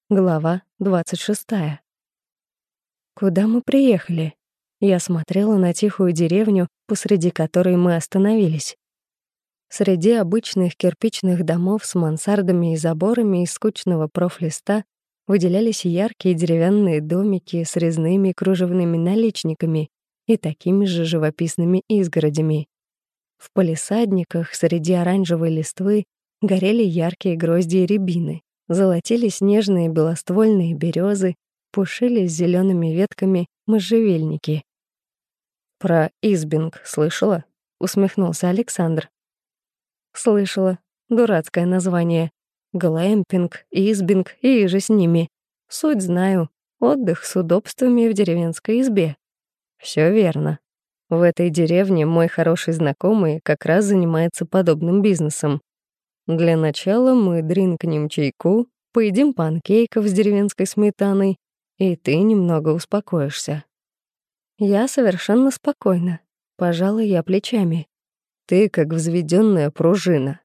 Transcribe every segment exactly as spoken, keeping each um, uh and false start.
Глава двадцать шестая. Куда мы приехали? Я смотрела на тихую деревню, посреди которой мы остановились. Среди обычных кирпичных домов с мансардами и заборами из скучного профлиста выделялись яркие деревянные домики с резными кружевными наличниками и такими же живописными изгородями. В палисадниках среди оранжевой листвы горели яркие грозди рябины. Золотились нежные белоствольные березы, пушились зелеными ветками можжевельники. «Про Избинг слышала?» — усмехнулся Александр. «Слышала. Дурацкое название. Глэмпинг, Избинг и иже с ними. Суть знаю. Отдых с удобствами в деревенской избе». Все верно. В этой деревне мой хороший знакомый как раз занимается подобным бизнесом. Для начала мы дринкнем чайку, поедим панкейков с деревенской сметаной, и ты немного успокоишься. Я совершенно спокойна. Пожала я плечами. Ты как взведенная пружина.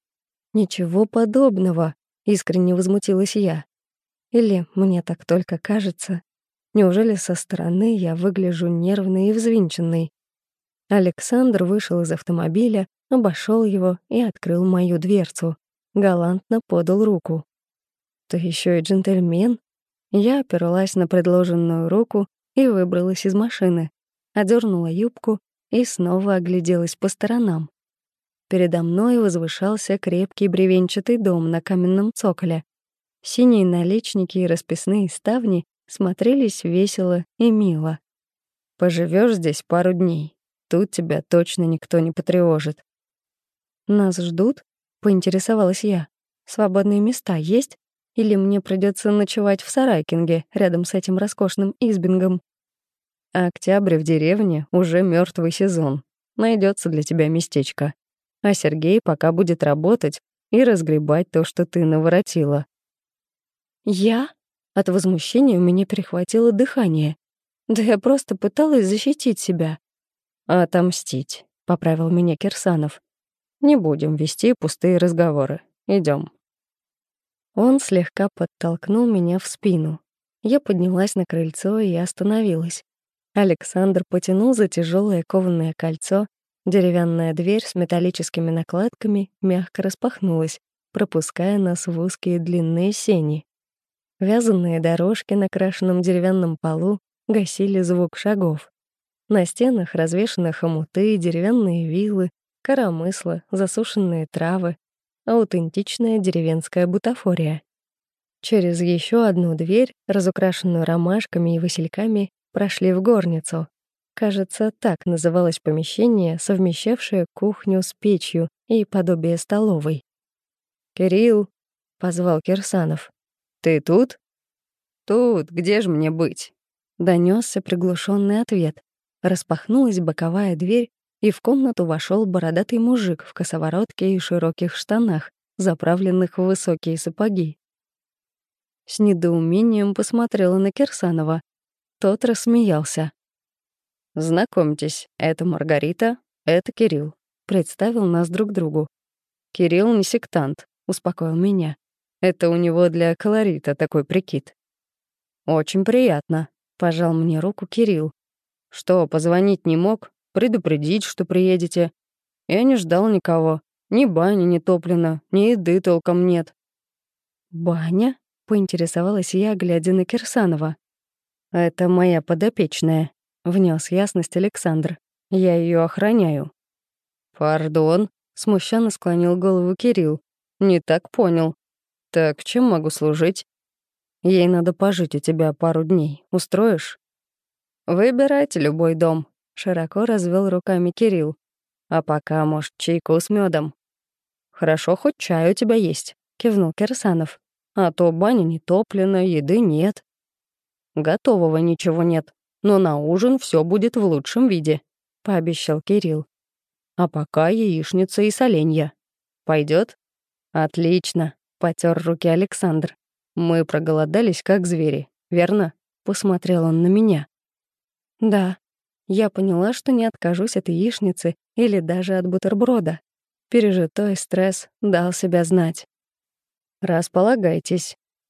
Ничего подобного, искренне возмутилась я. Или мне так только кажется? Неужели со стороны я выгляжу нервной и взвинченной? Александр вышел из автомобиля, обошел его и открыл мою дверцу. Галантно подал руку. «Ты еще и джентльмен?» Я оперлась на предложенную руку и выбралась из машины, одернула юбку и снова огляделась по сторонам. Передо мной возвышался крепкий бревенчатый дом на каменном цоколе. Синие наличники и расписные ставни смотрелись весело и мило. «Поживешь здесь пару дней. Тут тебя точно никто не потревожит». «Нас ждут?» — поинтересовалась я. «Свободные места есть? Или мне придется ночевать в Сарайкинге, рядом с этим роскошным Избингом?» «Октябрь в деревне — уже мертвый сезон. Найдется для тебя местечко. А Сергей пока будет работать и разгребать то, что ты наворотила». «Я?» От возмущения у меня перехватило дыхание. Да я просто пыталась защитить себя. «Отомстить», — поправил меня Кирсанов. «Не будем вести пустые разговоры. Идем». Он слегка подтолкнул меня в спину. Я поднялась на крыльцо и остановилась. Александр потянул за тяжелое кованое кольцо. Деревянная дверь с металлическими накладками мягко распахнулась, пропуская нас в узкие длинные сени. Вязаные дорожки на крашенном деревянном полу гасили звук шагов. На стенах развешаны хомуты, деревянные вилы, коромысла, засушенные травы, аутентичная деревенская бутафория. Через еще одну дверь, разукрашенную ромашками и васильками, прошли в горницу. Кажется, так называлось помещение, совмещавшее кухню с печью и подобие столовой. «Кирилл», — позвал Кирсанов, — «ты тут?» «Тут, где же мне быть?» — донесся приглушенный ответ. Распахнулась боковая дверь, и в комнату вошел бородатый мужик в косоворотке и широких штанах, заправленных в высокие сапоги. С недоумением посмотрела на Кирсанова. Тот рассмеялся. «Знакомьтесь, это Маргарита, это Кирилл», — представил нас друг другу. «Кирилл не сектант», — успокоил меня. «Это у него для колорита такой прикид». «Очень приятно», — пожал мне руку Кирилл. «Что, позвонить не мог? Предупредить, что приедете?» Я не ждал никого. Ни бани не топлено, ни еды толком нет. «Баня?» — поинтересовалась я, глядя на Кирсанова. «Это моя подопечная», — внес ясность Александр. «Я ее охраняю». «Пардон», — смущенно склонил голову Кирилл. «Не так понял. Так чем могу служить?» «Ей надо пожить у тебя пару дней. Устроишь?» «Выбирайте любой дом», — широко развел руками Кирилл. «А пока, может, чайку с медом?» «Хорошо, хоть чай у тебя есть», — кивнул Кирсанов. «А то баня не топлена, еды нет». «Готового ничего нет, но на ужин все будет в лучшем виде», — пообещал Кирилл. «А пока яичница и соленья. Пойдет? «Отлично», — потер руки Александр. «Мы проголодались, как звери, верно?» — посмотрел он на меня. «Да». Я поняла, что не откажусь от яичницы или даже от бутерброда. Пережитой стресс дал себя знать. «Располагайтесь».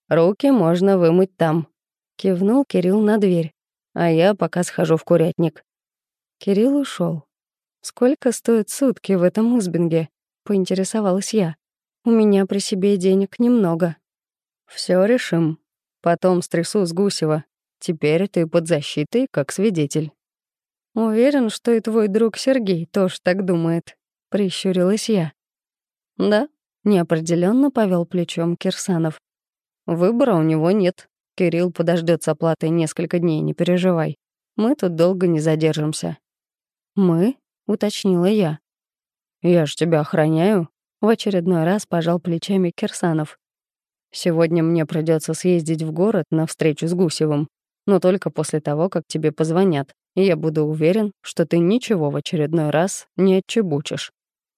Руки можно вымыть там», — кивнул Кирилл на дверь. «А я пока схожу в курятник». Кирилл ушел. «Сколько стоят сутки в этом Узбинге?» — поинтересовалась я. «У меня при себе денег немного». Все решим. Потом стрясу с Гусева. Теперь ты под защитой, как свидетель». «Уверен, что и твой друг Сергей тоже так думает», — прищурилась я. «Да», — неопределенно повел плечом Кирсанов. «Выбора у него нет. Кирилл подождет с оплатой несколько дней, не переживай. Мы тут долго не задержимся». «Мы?» — уточнила я. «Я ж тебя охраняю», — в очередной раз пожал плечами Кирсанов. «Сегодня мне придется съездить в город на встречу с Гусевым, но только после того, как тебе позвонят, и я буду уверен, что ты ничего в очередной раз не отчебучишь.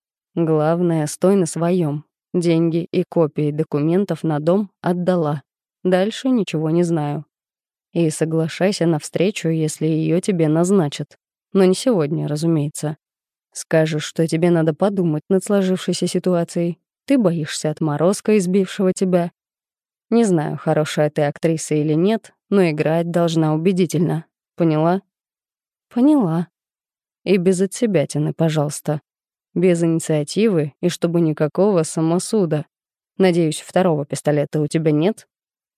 Главное, стой на своем. Деньги и копии документов на дом отдала. Дальше ничего не знаю. И соглашайся на встречу, если ее тебе назначат. Но не сегодня, разумеется. Скажешь, что тебе надо подумать над сложившейся ситуацией. Ты боишься отморозка, избившего тебя. Не знаю, хорошая ты актриса или нет, но играть должна убедительно. Поняла?» «Поняла». «И без отсебятины, пожалуйста. Без инициативы и чтобы никакого самосуда. Надеюсь, второго пистолета у тебя нет?»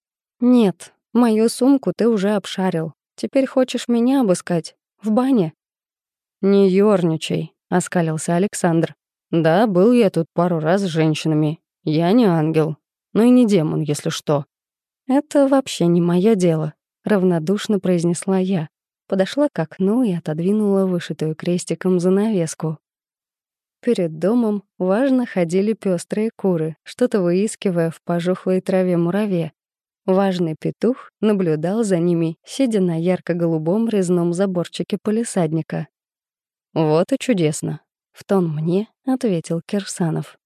«Нет, мою сумку ты уже обшарил. Теперь хочешь меня обыскать? В бане?» «Не ёрничай», — оскалился Александр. «Да, был я тут пару раз с женщинами. Я не ангел, но и не демон, если что». «Это вообще не мое дело», — равнодушно произнесла я. Подошла к окну и отодвинула вышитую крестиком занавеску. Перед домом важно ходили пестрые куры, что-то выискивая в пожухлой траве мураве. Важный петух наблюдал за ними, сидя на ярко-голубом резном заборчике палисадника. «Вот и чудесно», — в тон мне ответил Кирсанов.